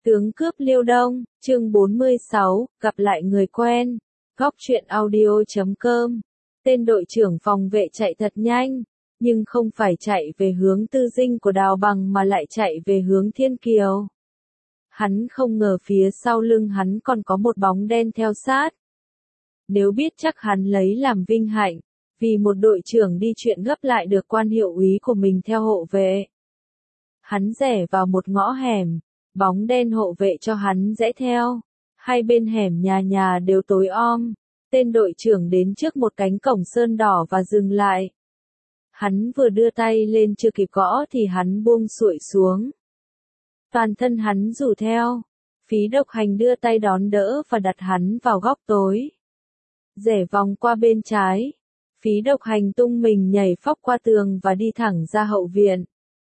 Tướng cướp Liêu Đông, chương 46, gặp lại người quen. Góc truyện audio.com. Tên đội trưởng phòng vệ chạy thật nhanh, nhưng không phải chạy về hướng Tư Dinh của Đào Bằng mà lại chạy về hướng Thiên Kiều. Hắn không ngờ phía sau lưng hắn còn có một bóng đen theo sát. Nếu biết chắc hắn lấy làm vinh hạnh, vì một đội trưởng đi chuyện gấp lại được quan hiệu úy của mình theo hộ vệ. Hắn rẽ vào một ngõ hẻm, bóng đen hộ vệ cho hắn rẽ theo. Hai bên hẻm nhà đều tối om. Tên đội trưởng đến trước một cánh cổng sơn đỏ và dừng lại. Hắn vừa đưa tay lên chưa kịp gõ thì hắn buông xuội xuống. Toàn thân hắn rủ theo. Phí Độc Hành đưa tay đón đỡ và đặt hắn vào góc tối. Rẽ vòng qua bên trái. Phí Độc Hành tung mình nhảy phóc qua tường và đi thẳng ra hậu viện.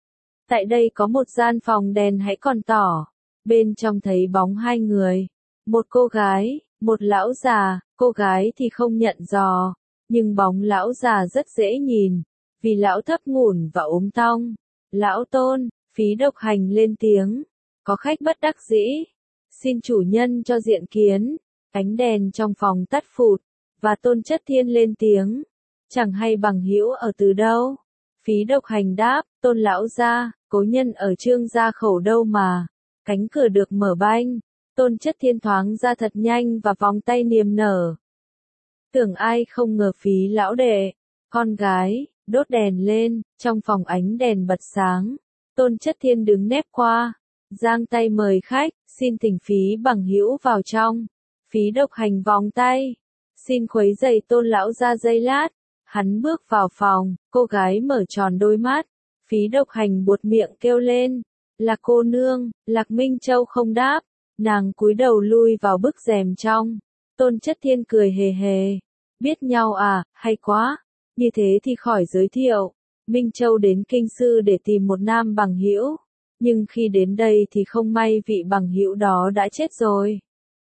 Tại đây có một gian phòng đèn hãy còn tỏ. Bên trong thấy bóng hai người. Một cô gái, một lão già. Cô gái thì không nhận dò. Nhưng bóng lão già rất dễ nhìn. Vì lão thấp ngủn và ốm tong. Lão Tôn, Phí Độc Hành lên tiếng. Có khách bất đắc dĩ. Xin chủ nhân cho diện kiến. Ánh đèn trong phòng tắt phụt. Và Tôn Chất Thiên lên tiếng. Chẳng hay bằng hữu ở từ đâu. Phí Độc Hành đáp, Tôn lão gia, cố nhân ở Trương gia khẩu đâu mà. Cánh cửa được mở banh. Tôn Chất Thiên thoáng ra thật nhanh và vòng tay niềm nở. Tưởng ai không ngờ Phí lão đệ. Con gái, đốt đèn lên, trong phòng ánh đèn bật sáng. Tôn Chất Thiên đứng nép qua. Giang tay mời khách, xin thỉnh Phí bằng hữu vào trong. Phí Độc Hành vòng tay. Xin khuấy giày Tôn lão gia giây lát. Hắn bước vào phòng, cô gái mở tròn đôi mắt. Phí Độc Hành buột miệng kêu lên. Là cô nương, Lạc Minh Châu không đáp. Nàng cúi đầu lui vào bức rèm trong. Tôn Chất Thiên cười hề hề. Biết nhau à, hay quá. Như thế thì khỏi giới thiệu. Minh Châu đến Kinh Sư để tìm một nam bằng hữu. Nhưng khi đến đây thì không may vị bằng hữu đó đã chết rồi.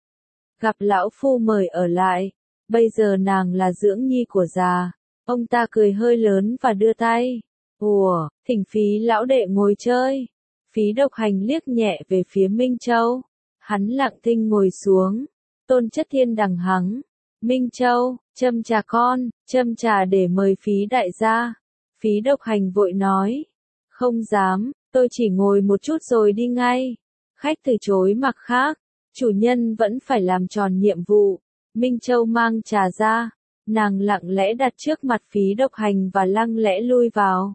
Gặp lão phu mời ở lại. Bây giờ nàng là dưỡng nhi của già. Ông ta cười hơi lớn và đưa tay. Ủa, thỉnh Phí lão đệ ngồi chơi. Phí Độc Hành liếc nhẹ về phía Minh Châu. Hắn lặng thinh ngồi xuống. Tôn Chất Thiên đằng hắng. Minh Châu, châm trà con, châm trà để mời Phí đại gia. Phí Độc Hành vội nói. Không dám, tôi chỉ ngồi một chút rồi đi ngay. Khách từ chối mặc khác. Chủ nhân vẫn phải làm tròn nhiệm vụ. Minh Châu mang trà ra. Nàng lặng lẽ đặt trước mặt Phí Độc Hành và lặng lẽ lui vào.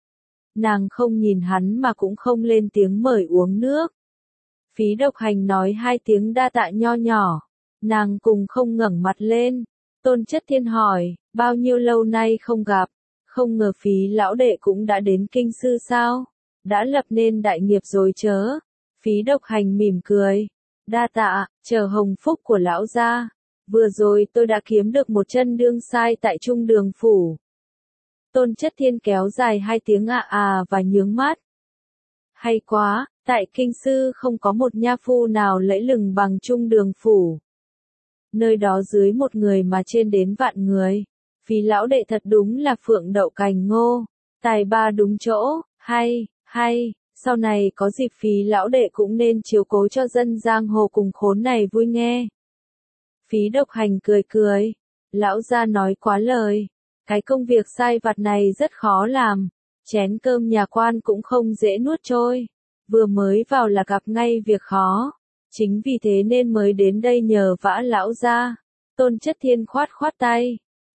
Nàng không nhìn hắn mà cũng không lên tiếng mời uống nước. Phí Độc Hành nói hai tiếng đa tạ nho nhỏ. Nàng cùng không ngẩng mặt lên. Tôn Chất Thiên hỏi, bao nhiêu lâu nay không gặp. Không ngờ Phí lão đệ cũng đã đến Kinh Sư sao? Đã lập nên đại nghiệp rồi chớ. Phí Độc Hành mỉm cười. Đa tạ, chờ hồng phúc của lão gia. Vừa rồi tôi đã kiếm được một chân đương sai tại Trung Đường Phủ. Tôn Chất Thiên kéo dài hai tiếng và nhướng mắt. Hay quá, tại Kinh Sư không có một nha phu nào lẫy lừng bằng Trung Đường Phủ. Nơi đó dưới một người mà trên đến vạn người. Phí lão đệ thật đúng là phượng đậu cành ngô. Tài ba đúng chỗ, hay, sau này có dịp Phí lão đệ cũng nên chiếu cố cho dân giang hồ cùng khốn này vui nghe. Phí Độc Hành cười. Lão gia nói quá lời. Cái công việc sai vặt này rất khó làm. Chén cơm nhà quan cũng không dễ nuốt trôi. Vừa mới vào là gặp ngay việc khó. Chính vì thế nên mới đến đây nhờ vả lão gia. Tôn Chất Thiên khoát tay.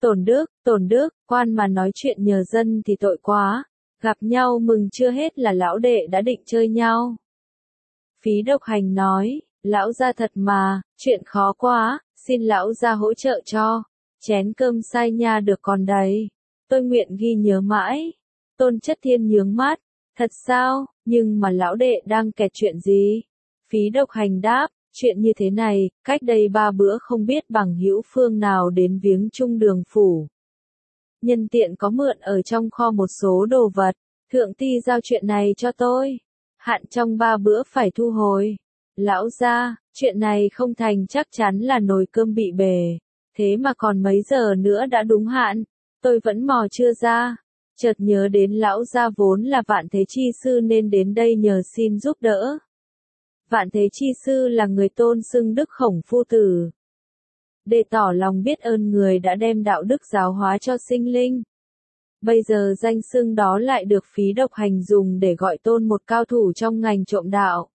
Tổn đức, quan mà nói chuyện nhờ dân thì tội quá. Gặp nhau mừng chưa hết là lão đệ đã định chơi nhau. Phí Độc Hành nói, lão gia thật mà, chuyện khó quá, xin lão gia hỗ trợ cho. Chén cơm sai nha được còn đầy. Tôi nguyện ghi nhớ mãi. Tôn Chất Thiên nhướng mắt. Thật sao, nhưng mà lão đệ đang kẹt chuyện gì? Phí Độc Hành đáp, chuyện như thế này, cách đây 3 bữa không biết bằng hữu phương nào đến viếng Trung Đường Phủ. Nhân tiện có mượn ở trong kho một số đồ vật, thượng ty giao chuyện này cho tôi. Hạn trong 3 bữa phải thu hồi. Lão gia, chuyện này không thành chắc chắn là nồi cơm bị bể. Thế mà còn mấy giờ nữa đã đúng hạn, tôi vẫn mò chưa ra. Chợt nhớ đến lão gia vốn là Vạn Thế Chi Sư nên đến đây nhờ xin giúp đỡ. Vạn Thế Chi Sư là người tôn xưng Đức Khổng Phu Tử. Để tỏ lòng biết ơn người đã đem đạo đức giáo hóa cho sinh linh. Bây giờ danh xưng đó lại được Phí Độc Hành dùng để gọi tôn một cao thủ trong ngành trộm đạo.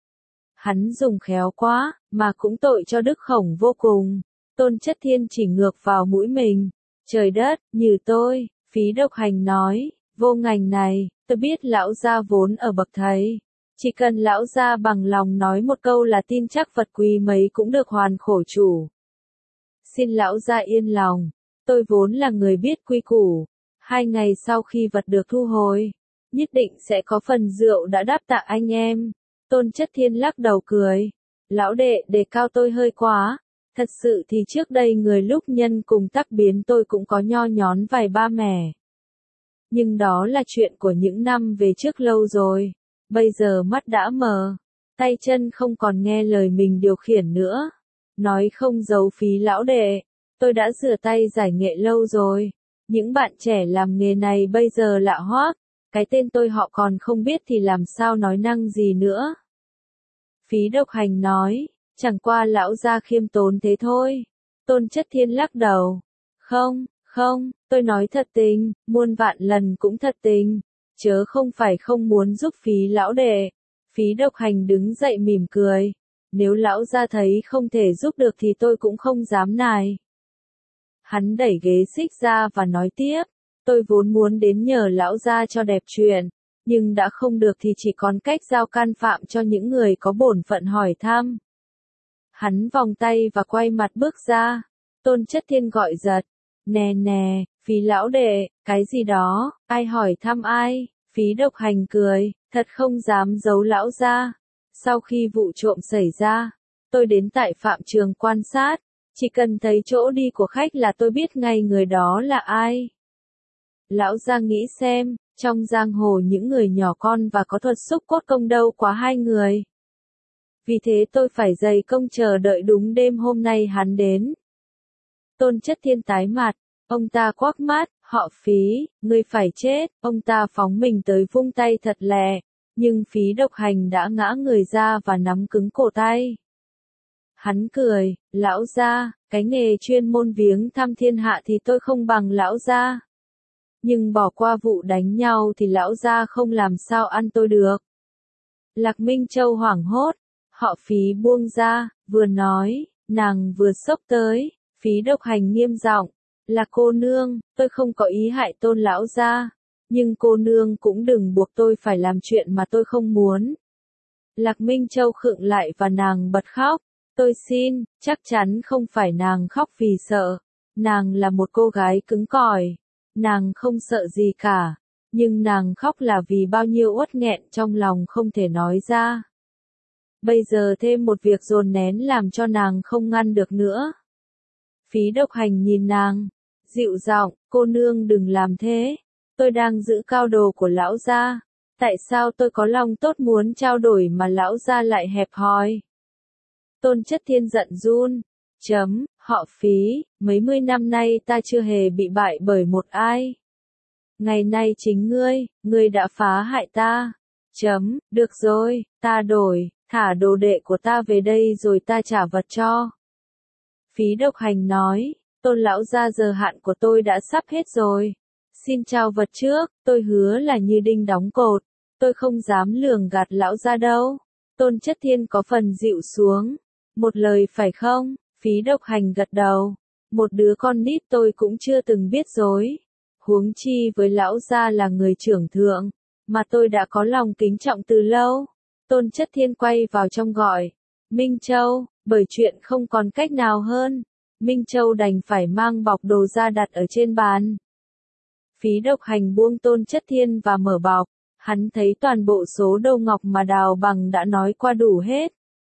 Hắn dùng khéo quá, mà cũng tội cho Đức Khổng vô cùng. Tôn Chất Thiên chỉ ngược vào mũi mình. Trời đất, như tôi, Phí Độc Hành nói, vô ngành này, tôi biết lão gia vốn ở bậc thầy. Chỉ cần lão gia bằng lòng nói một câu là tin chắc vật quý mấy cũng được hoàn khổ chủ. Xin lão gia yên lòng, tôi vốn là người biết quy củ. 2 ngày sau khi vật được thu hồi, nhất định sẽ có phần rượu đã đáp tạ anh em. Tôn Chất Thiên lắc đầu cười. Lão đệ đề cao tôi hơi quá. Thật sự thì trước đây người lúc nhân cùng tắc biến tôi cũng có nho nhón vài ba mẻ. Nhưng đó là chuyện của những năm về trước lâu rồi. Bây giờ mắt đã mờ, tay chân không còn nghe lời mình điều khiển nữa. Nói không giấu Phí lão đệ, tôi đã rửa tay giải nghệ lâu rồi. Những bạn trẻ làm nghề này bây giờ lạ hoắc, cái tên tôi họ còn không biết thì làm sao nói năng gì nữa. Phí Độc Hành nói, chẳng qua lão gia khiêm tốn thế thôi. Tôn Chất Thiên lắc đầu. Không, tôi nói thật tình, muôn vạn lần cũng thật tình. Chớ không phải không muốn giúp Phí lão đệ. Phí Độc Hành đứng dậy mỉm cười. Nếu lão gia thấy không thể giúp được thì tôi cũng không dám nài. Hắn đẩy ghế xích ra và nói tiếp. Tôi vốn muốn đến nhờ lão gia cho đẹp chuyện. Nhưng đã không được thì chỉ còn cách giao can phạm cho những người có bổn phận hỏi thăm. Hắn vòng tay và quay mặt bước ra. Tôn Chất Thiên gọi giật. Nè, Phí lão đệ, cái gì đó, ai hỏi thăm ai? Phí Độc Hành cười, thật không dám giấu lão gia. Sau khi vụ trộm xảy ra, tôi đến tại phạm trường quan sát. Chỉ cần thấy chỗ đi của khách là tôi biết ngay người đó là ai. Lão gia nghĩ xem, trong giang hồ những người nhỏ con và có thuật xúc cốt công đâu quá 2 người. Vì thế tôi phải dày công chờ đợi đúng đêm hôm nay hắn đến. Tôn Chất Thiên tái mặt, ông ta quắc mắt, họ Phí, ngươi phải chết, ông ta phóng mình tới vung tay thật lẹ, nhưng Phí Độc Hành đã ngã người ra và nắm cứng cổ tay. Hắn cười, lão gia, cái nghề chuyên môn viếng thăm thiên hạ thì tôi không bằng lão gia. Nhưng bỏ qua vụ đánh nhau thì lão gia không làm sao ăn tôi được. Lạc Minh Châu hoảng hốt, họ Phí buông ra, vừa nói, nàng vừa xốc tới. Phí Độc Hành nghiêm giọng, là cô nương, tôi không có ý hại Tôn lão gia, nhưng cô nương cũng đừng buộc tôi phải làm chuyện mà tôi không muốn. Lạc Minh Châu khựng lại và nàng bật khóc, tôi xin, chắc chắn không phải nàng khóc vì sợ, nàng là một cô gái cứng cỏi, nàng không sợ gì cả, nhưng nàng khóc là vì bao nhiêu uất nghẹn trong lòng không thể nói ra. Bây giờ thêm một việc dồn nén làm cho nàng không ngăn được nữa. Phí Độc Hành nhìn nàng, dịu giọng, cô nương đừng làm thế, tôi đang giữ cao đồ của lão gia, tại sao tôi có lòng tốt muốn trao đổi mà lão gia lại hẹp hòi? Tôn Chất Thiên giận run, họ Phí, mấy mươi năm nay ta chưa hề bị bại bởi một ai. Ngày nay chính ngươi đã phá hại ta. Được rồi, ta đổi, thả đồ đệ của ta về đây rồi ta trả vật cho. Phí Độc Hành nói, Tôn lão gia giờ hạn của tôi đã sắp hết rồi. Xin trao vật trước, tôi hứa là như đinh đóng cột. Tôi không dám lường gạt lão gia đâu. Tôn Chất Thiên có phần dịu xuống. Một lời phải không? Phí Độc Hành gật đầu. Một đứa con nít tôi cũng chưa từng biết dối. Huống chi với lão gia là người trưởng thượng, mà tôi đã có lòng kính trọng từ lâu. Tôn Chất Thiên quay vào trong gọi. Minh Châu, bởi chuyện không còn cách nào hơn. Minh Châu đành phải mang bọc đồ ra đặt ở trên bàn. Phí Độc Hành buông Tôn Chất Thiên và mở bọc. Hắn thấy toàn bộ số đồ ngọc mà Đào Bằng đã nói qua đủ hết.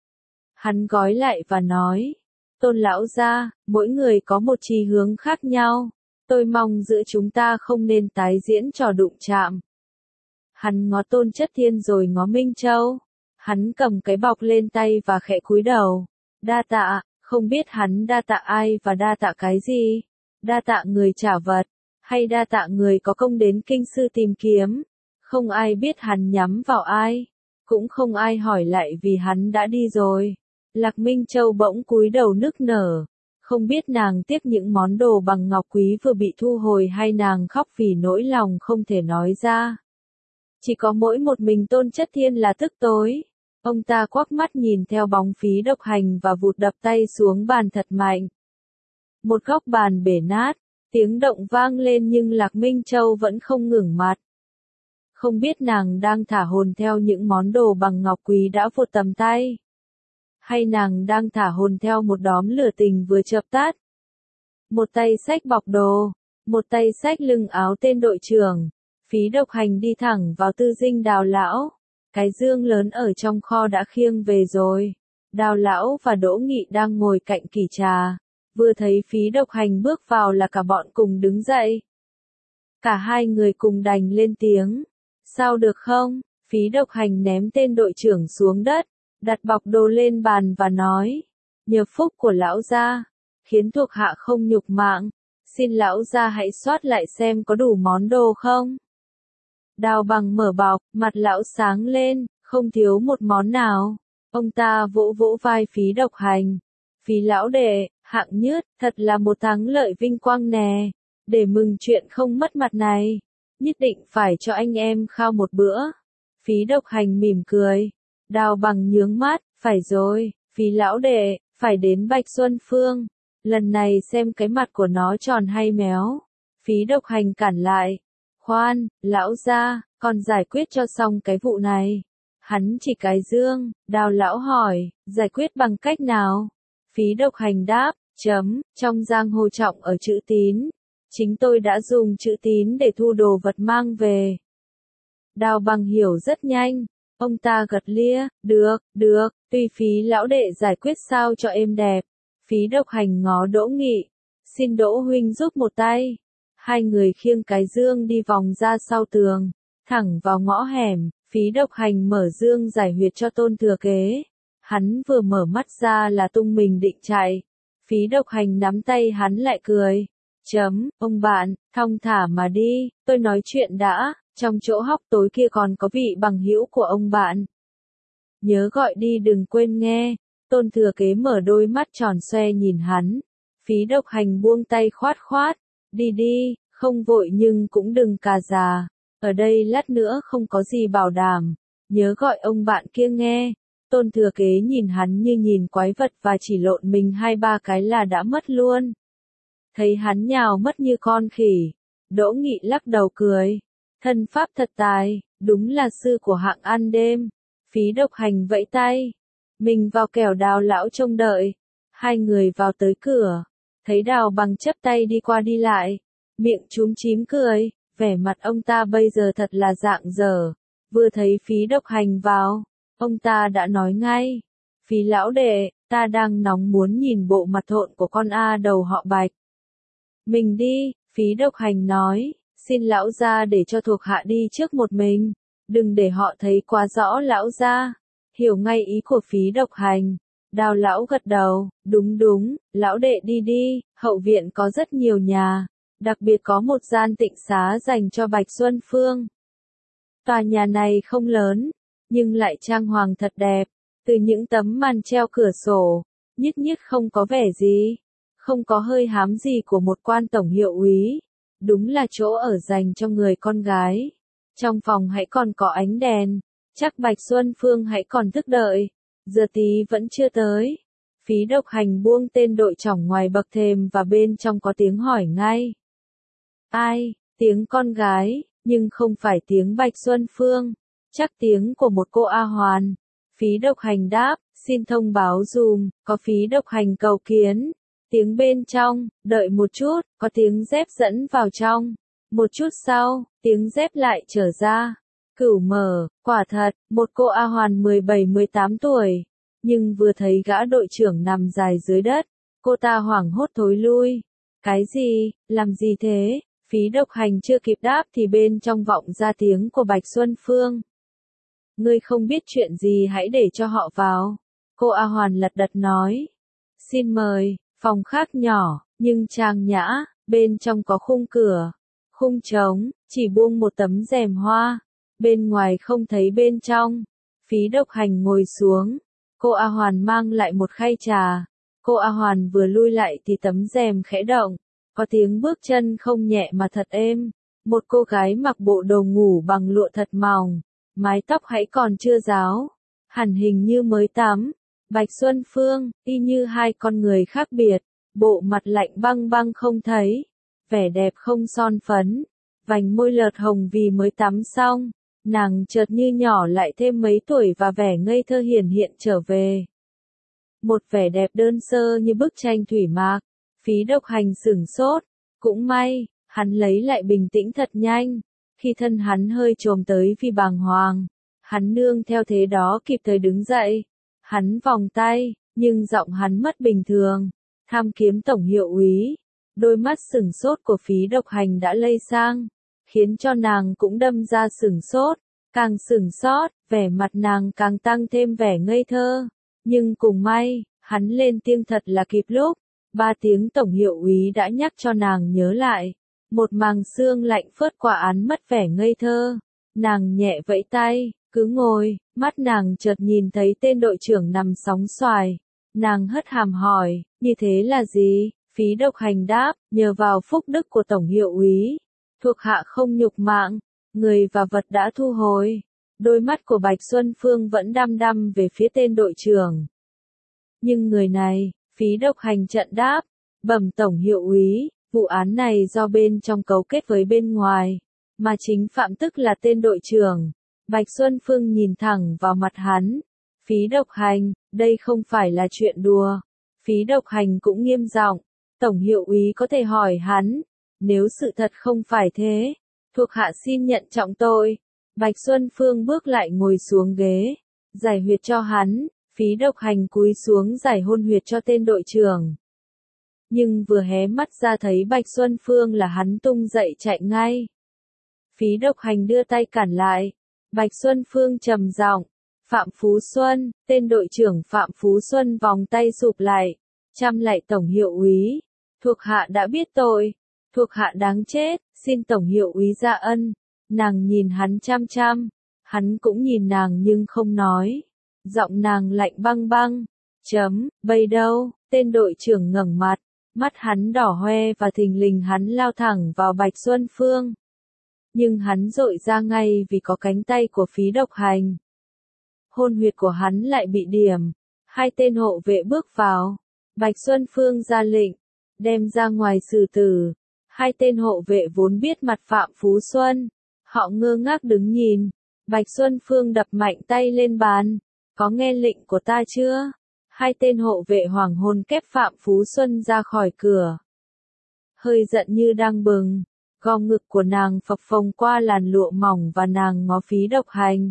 Hắn gói lại và nói. Tôn lão gia, mỗi người có một chí hướng khác nhau. Tôi mong giữa chúng ta không nên tái diễn trò đụng chạm. Hắn ngó Tôn Chất Thiên rồi ngó Minh Châu. Hắn cầm cái bọc lên tay và khẽ cúi đầu. Đa tạ, không biết hắn đa tạ ai và đa tạ cái gì? Đa tạ người trả vật, hay đa tạ người có công đến kinh sư tìm kiếm? Không ai biết hắn nhắm vào ai. Cũng không ai hỏi lại vì hắn đã đi rồi. Lạc Minh Châu bỗng cúi đầu nức nở. Không biết nàng tiếc những món đồ bằng ngọc quý vừa bị thu hồi hay nàng khóc vì nỗi lòng không thể nói ra. Chỉ có mỗi một mình Tôn Chất Thiên là tức tối. Ông ta quắc mắt nhìn theo bóng Phí Độc Hành và vụt đập tay xuống bàn thật mạnh. Một góc bàn bể nát, tiếng động vang lên nhưng Lạc Minh Châu vẫn không ngẩng mặt. Không biết nàng đang thả hồn theo những món đồ bằng ngọc quý đã vụt tầm tay. Hay nàng đang thả hồn theo một đóm lửa tình vừa chợp tắt. Một tay xách bọc đồ, một tay xách lưng áo tên đội trưởng. Phí Độc Hành đi thẳng vào tư dinh Đào lão. Cái dương lớn ở trong kho đã khiêng về rồi. Đào lão và Đỗ Nghị đang ngồi cạnh kỷ trà. Vừa thấy Phí Độc Hành bước vào là cả bọn cùng đứng dậy. Cả hai người cùng đành lên tiếng. Sao được không? Phí Độc Hành ném tên đội trưởng xuống đất, đặt bọc đồ lên bàn và nói. Nhờ phúc của lão gia, khiến thuộc hạ không nhục mạng. Xin lão gia hãy soát lại xem có đủ món đồ không? Đào Bằng mở bọc, mặt lão sáng lên, không thiếu một món nào. Ông ta vỗ vỗ vai Phí Độc Hành. Phí lão đệ, hạng nhất, thật là một thắng lợi vinh quang nè. Để mừng chuyện không mất mặt này, nhất định phải cho anh em khao một bữa. Phí Độc Hành mỉm cười. Đào Bằng nhướng mắt, phải rồi, Phí lão đệ, phải đến Bạch Xuân Phương. Lần này xem cái mặt của nó tròn hay méo. Phí Độc Hành cản lại. Khoan, lão gia, còn giải quyết cho xong cái vụ này. Hắn chỉ cái dương, Đào lão hỏi, giải quyết bằng cách nào? Phí Độc Hành đáp, trong giang hồ trọng ở chữ tín. Chính tôi đã dùng chữ tín để thu đồ vật mang về. Đào Bằng hiểu rất nhanh. Ông ta gật lia, được, tùy Phí lão đệ giải quyết sao cho êm đẹp. Phí Độc Hành ngó Đỗ Nghị. Xin Đỗ huynh giúp một tay. Hai người khiêng cái dương đi vòng ra sau tường, thẳng vào ngõ hẻm. Phí Độc Hành mở dương giải huyệt cho Tôn Thừa Kế. Hắn vừa mở mắt ra là tung mình định chạy. Phí Độc Hành nắm tay hắn lại cười. Ông bạn, thong thả mà đi, tôi nói chuyện đã, trong chỗ hóc tối kia còn có vị bằng hữu của ông bạn. Nhớ gọi đi đừng quên nghe. Tôn Thừa Kế mở đôi mắt tròn xoe nhìn hắn. Phí Độc Hành buông tay khoát khoát. Đi, không vội nhưng cũng đừng cà già. Ở đây lát nữa không có gì bảo đảm. Nhớ gọi ông bạn kia nghe. Tôn Thừa Kế nhìn hắn như nhìn quái vật và chỉ lộn mình 2-3 cái là đã mất luôn. Thấy hắn nhào mất như con khỉ. Đỗ Nghị lắc đầu cười. Thân pháp thật tài, đúng là sư của hạng ăn đêm. Phí Độc Hành vẫy tay. Mình vào kẻo Đào lão trông đợi. Hai người vào tới cửa. Thấy Đào Bằng chấp tay đi qua đi lại. Miệng chúm chím cười. Vẻ mặt ông ta bây giờ thật là rạng rỡ. Vừa thấy Phí Độc Hành vào, ông ta đã nói ngay. Phí lão đệ, ta đang nóng muốn nhìn bộ mặt thộn của con A đầu họ Bạch. Mình đi, Phí Độc Hành nói. Xin lão gia để cho thuộc hạ đi trước một mình. Đừng để họ thấy quá rõ lão gia. Hiểu ngay ý của Phí Độc Hành. Đào lão gật đầu. Đúng, lão đệ đi, hậu viện có rất nhiều nhà. Đặc biệt có một gian tịnh xá dành cho Bạch Xuân Phương. Tòa nhà này không lớn, nhưng lại trang hoàng thật đẹp. Từ những tấm màn treo cửa sổ, nhất không có vẻ gì. Không có hơi hám gì của một quan tổng hiệu úy. Đúng là chỗ ở dành cho người con gái. Trong phòng hãy còn có ánh đèn. Chắc Bạch Xuân Phương hãy còn thức đợi. Giờ tí vẫn chưa tới. Phí Độc Hành buông tên đội chỏng ngoài bậc thềm và bên trong có tiếng hỏi ngay. Ai? Tiếng con gái, nhưng không phải tiếng Bạch Xuân Phương. Chắc tiếng của một cô A Hoàn. Phí Độc Hành đáp, xin thông báo dùm, có Phí Độc Hành cầu kiến. Tiếng bên trong, đợi một chút, có tiếng dép dẫn vào trong. Một chút sau, tiếng dép lại trở ra. Cửu mở, quả thật, một cô A Hoàn 17-18 tuổi. Nhưng vừa thấy gã đội trưởng nằm dài dưới đất, cô ta hoảng hốt thối lui. Cái gì, làm gì thế? Phí Độc Hành chưa kịp đáp thì bên trong vọng ra tiếng của Bạch Xuân Phương. Ngươi không biết chuyện gì hãy để cho họ vào. Cô A Hoàn lật đật nói. Xin mời, phòng khác nhỏ, nhưng trang nhã, bên trong có khung cửa, khung trống, chỉ buông một tấm rèm hoa. Bên ngoài không thấy bên trong. Phí Độc Hành ngồi xuống. Cô A Hoàn mang lại một khay trà. Cô A Hoàn vừa lui lại thì tấm rèm khẽ động. Có tiếng bước chân không nhẹ mà thật êm. Một cô gái mặc bộ đồ ngủ bằng lụa thật mỏng. Mái tóc hãy còn chưa ráo. Hẳn hình như mới tắm. Bạch Xuân Phương, y như hai con người khác biệt. Bộ mặt lạnh băng băng không thấy. Vẻ đẹp không son phấn. Vành môi lợt hồng vì mới tắm xong. Nàng chợt như nhỏ lại thêm mấy tuổi và vẻ ngây thơ hiển hiện trở về. Một vẻ đẹp đơn sơ như bức tranh thủy mạc. Phí Độc Hành sửng sốt. Cũng may, hắn lấy lại bình tĩnh thật nhanh. Khi thân hắn hơi chồm tới vì bàng hoàng, hắn nương theo thế đó kịp thời đứng dậy. Hắn vòng tay, nhưng giọng hắn mất bình thường. Tham kiếm tổng hiệu úy. Đôi mắt sửng sốt của Phí Độc Hành đã lây sang, khiến cho nàng cũng đâm ra sửng sốt. Càng sửng sốt, vẻ mặt nàng càng tăng thêm vẻ ngây thơ. Nhưng cùng may, hắn lên tiếng thật là kịp lúc. 3 tiếng tổng hiệu úy đã nhắc cho nàng nhớ lại. Một màng xương lạnh phớt qua án mất vẻ ngây thơ. Nàng nhẹ vẫy tay, cứ ngồi, mắt nàng chợt nhìn thấy tên đội trưởng nằm sóng xoài. Nàng hất hàm hỏi, như thế là gì? Phí Độc Hành đáp, nhờ vào phúc đức của tổng hiệu úy. Thuộc hạ không nhục mạng, người và vật đã thu hồi. Đôi mắt của Bạch Xuân Phương vẫn đăm đăm về phía tên đội trưởng. Nhưng người này, Phí Độc Hành trận đáp, bẩm tổng hiệu úy, vụ án này do bên trong cấu kết với bên ngoài, mà chính phạm tức là tên đội trưởng. Bạch Xuân Phương nhìn thẳng vào mặt hắn. Phí Độc Hành, đây không phải là chuyện đùa. Phí Độc Hành cũng nghiêm giọng, tổng hiệu úy có thể hỏi hắn, nếu sự thật không phải thế, thuộc hạ xin nhận trọng tội. Bạch Xuân Phương bước lại ngồi xuống ghế, giải huyệt cho hắn. Phí Độc Hành cúi xuống giải hôn huyệt cho tên đội trưởng. Nhưng vừa hé mắt ra thấy Bạch Xuân Phương là hắn tung dậy chạy ngay. Phí Độc Hành đưa tay cản lại. Bạch Xuân Phương trầm giọng, Phạm Phú Xuân, tên đội trưởng Phạm Phú Xuân vòng tay sụp lại, chăm lại tổng hiệu úy. Thuộc hạ đã biết tội, thuộc hạ đáng chết, xin tổng hiệu úy ra ân. Nàng nhìn hắn chăm chăm, hắn cũng nhìn nàng nhưng không nói. Giọng nàng lạnh băng băng. Bây đâu? Tên đội trưởng ngẩng mặt, mắt hắn đỏ hoe và thình lình hắn lao thẳng vào Bạch Xuân Phương. Nhưng hắn dội ra ngay vì có cánh tay của Phí Độc Hành. Hôn huyệt của hắn lại bị điểm. 2 tên hộ vệ bước vào. Bạch Xuân Phương ra lệnh, đem ra ngoài xử tử. 2 tên hộ vệ vốn biết mặt Phạm Phú Xuân. Họ ngơ ngác đứng nhìn. Bạch Xuân Phương đập mạnh tay lên bàn. Có nghe lệnh của ta chưa? 2 tên hộ vệ hoàng hôn kép Phạm Phú Xuân ra khỏi cửa. Hơi giận như đang bừng. Gò ngực của nàng phập phồng qua làn lụa mỏng và nàng ngó Phí Độc Hành.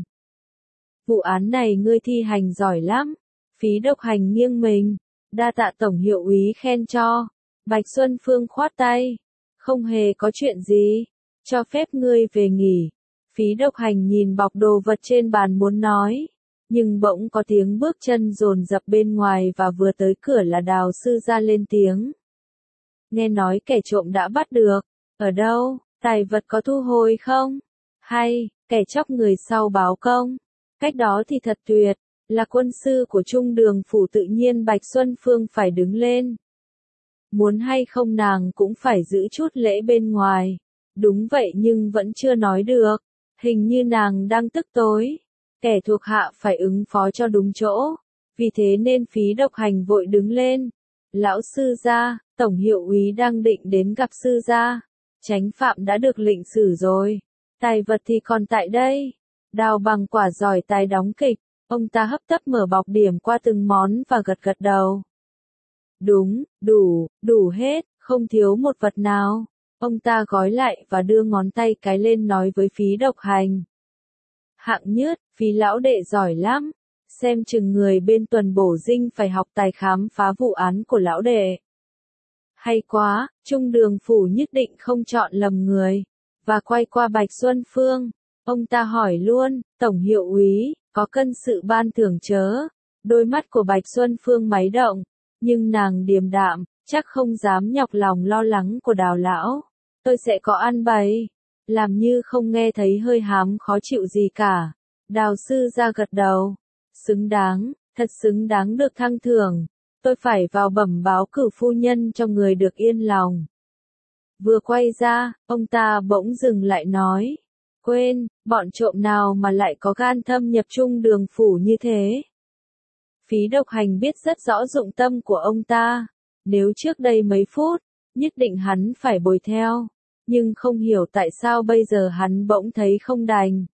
Vụ án này ngươi thi hành giỏi lắm. Phí Độc Hành nghiêng mình. Đa tạ tổng hiệu úy khen cho. Bạch Xuân Phương khoát tay. Không hề có chuyện gì. Cho phép ngươi về nghỉ. Phí Độc Hành nhìn bọc đồ vật trên bàn muốn nói. Nhưng bỗng có tiếng bước chân dồn dập bên ngoài và vừa tới cửa là Đào sư gia lên tiếng. Nghe nói kẻ trộm đã bắt được. Ở đâu? Tài vật có thu hồi không? Hay, kẻ chóc người sau báo công? Cách đó thì thật tuyệt. Là quân sư của Trung Đường phủ tự nhiên Bạch Xuân Phương phải đứng lên. Muốn hay không nàng cũng phải giữ chút lễ bên ngoài. Đúng vậy nhưng vẫn chưa nói được. Hình như nàng đang tức tối. Kẻ thuộc hạ phải ứng phó cho đúng chỗ. Vì thế nên Phí Độc Hành vội đứng lên. Lão sư gia, tổng hiệu úy đang định đến gặp sư gia. Chánh phạm đã được lệnh xử rồi. Tài vật thì còn tại đây. Đào Bằng quả giỏi tài đóng kịch. Ông ta hấp tấp mở bọc điểm qua từng món và gật gật đầu. Đúng, đủ hết, không thiếu một vật nào. Ông ta gói lại và đưa ngón tay cái lên nói với Phí Độc Hành. Hạng nhất, Phí lão đệ giỏi lắm. Xem chừng người bên tuần bổ dinh phải học tài khám phá vụ án của lão đệ. Hay quá, Trung Đường phủ nhất định không chọn lầm người. Và quay qua Bạch Xuân Phương. Ông ta hỏi luôn, tổng hiệu úy, có cân sự ban thưởng chớ? Đôi mắt của Bạch Xuân Phương máy động. Nhưng nàng điềm đạm, chắc không dám nhọc lòng lo lắng của Đào lão. Tôi sẽ có ăn bày. Làm như không nghe thấy hơi hám khó chịu gì cả. Đào sư gia gật đầu. Xứng đáng, thật xứng đáng được thăng thưởng. Tôi phải vào bẩm báo cửu phu nhân cho người được yên lòng. Vừa quay ra, ông ta bỗng dừng lại nói. Quên, bọn trộm nào mà lại có gan thâm nhập Trung Đường phủ như thế. Phí Độc Hành biết rất rõ dụng tâm của ông ta. Nếu trước đây mấy phút, nhất định hắn phải bồi theo. Nhưng không hiểu tại sao bây giờ hắn bỗng thấy không đành.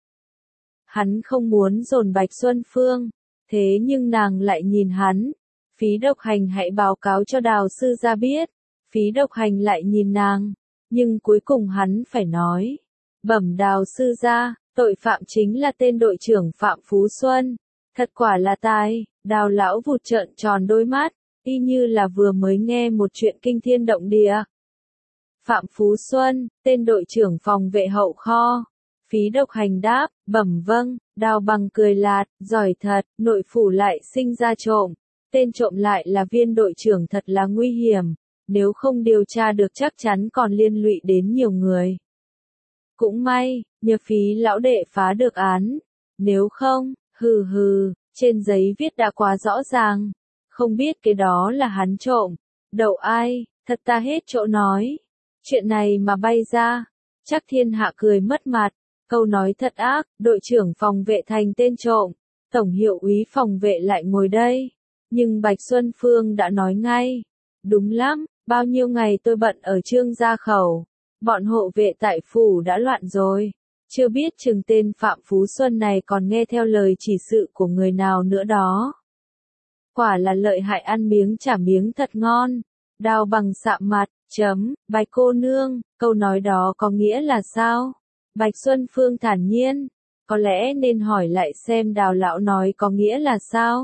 Hắn không muốn dồn Bạch Xuân Phương. Thế nhưng nàng lại nhìn hắn. Phí Độc Hành hãy báo cáo cho Đào sư gia biết. Phí Độc Hành lại nhìn nàng. Nhưng cuối cùng hắn phải nói. Bẩm Đào sư gia, tội phạm chính là tên đội trưởng Phạm Phú Xuân. Thật quả là tai. Đào lão vụt trợn tròn đôi mắt, y như là vừa mới nghe một chuyện kinh thiên động địa. Phạm Phú Xuân, tên đội trưởng phòng vệ hậu kho. Phí Độc Hành đáp, bẩm vâng. Đào Bằng cười lạt, giỏi thật, nội phủ lại sinh ra trộm. Tên trộm lại là Viên đội trưởng, thật là nguy hiểm. Nếu không điều tra được chắc chắn còn liên lụy đến nhiều người. Cũng may, nhờ Phí lão đệ phá được án. Nếu không, hừ hừ, trên giấy viết đã quá rõ ràng. Không biết cái đó là hắn trộm. Đậu ai, thật ta hết chỗ nói. Chuyện này mà bay ra, chắc thiên hạ cười mất mặt. Câu nói thật ác, đội trưởng phòng vệ thành tên trộm. Tổng hiệu úy phòng vệ lại ngồi đây. Nhưng Bạch Xuân Phương đã nói ngay. Đúng lắm, bao nhiêu ngày tôi bận ở Trương Gia Khẩu. Bọn hộ vệ tại phủ đã loạn rồi. Chưa biết chừng tên Phạm Phú Xuân này còn nghe theo lời chỉ sự của người nào nữa đó. Quả là lợi hại, ăn miếng trả miếng thật ngon. Đào Bằng sạm mặt, Bạch cô nương, câu nói đó có nghĩa là sao? Bạch Xuân Phương thản nhiên, có lẽ nên hỏi lại xem Đào lão nói có nghĩa là sao?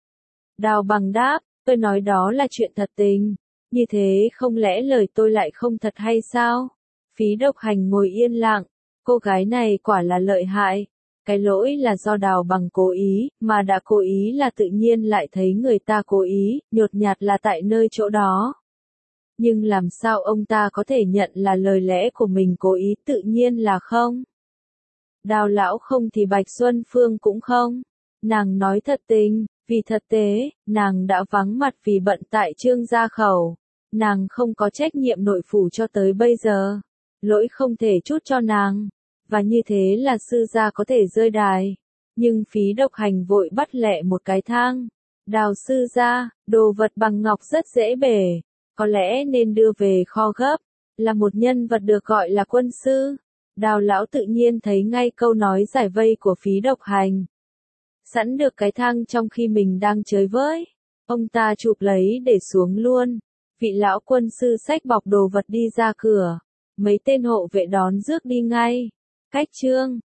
Đào Bằng đáp, tôi nói đó là chuyện thật tình. Như thế không lẽ lời tôi lại không thật hay sao? Phí Độc Hành ngồi yên lặng. Cô gái này quả là lợi hại. Cái lỗi là do Đào Bằng cố ý, mà đã cố ý là tự nhiên lại thấy người ta cố ý, nhột nhạt là tại nơi chỗ đó. Nhưng làm sao ông ta có thể nhận là lời lẽ của mình cố ý, tự nhiên là không? Đào lão không thì Bạch Xuân Phương cũng không. Nàng nói thật tình, vì thật tế, nàng đã vắng mặt vì bận tại Trương Gia Khẩu. Nàng không có trách nhiệm nội phủ cho tới bây giờ. Lỗi không thể trút cho nàng. Và như thế là sư gia có thể rơi đài. Nhưng Phí Độc Hành vội bắt lẹ một cái thang. Đào sư gia, đồ vật bằng ngọc rất dễ bể. Có lẽ nên đưa về kho gấp. Là một nhân vật được gọi là quân sư. Đào lão tự nhiên thấy ngay câu nói giải vây của Phí Độc Hành. Sẵn được cái thang trong khi mình đang chơi với. Ông ta chụp lấy để xuống luôn. Vị lão quân sư xách bọc đồ vật đi ra cửa. Mấy tên hộ vệ đón rước đi ngay. Cách chương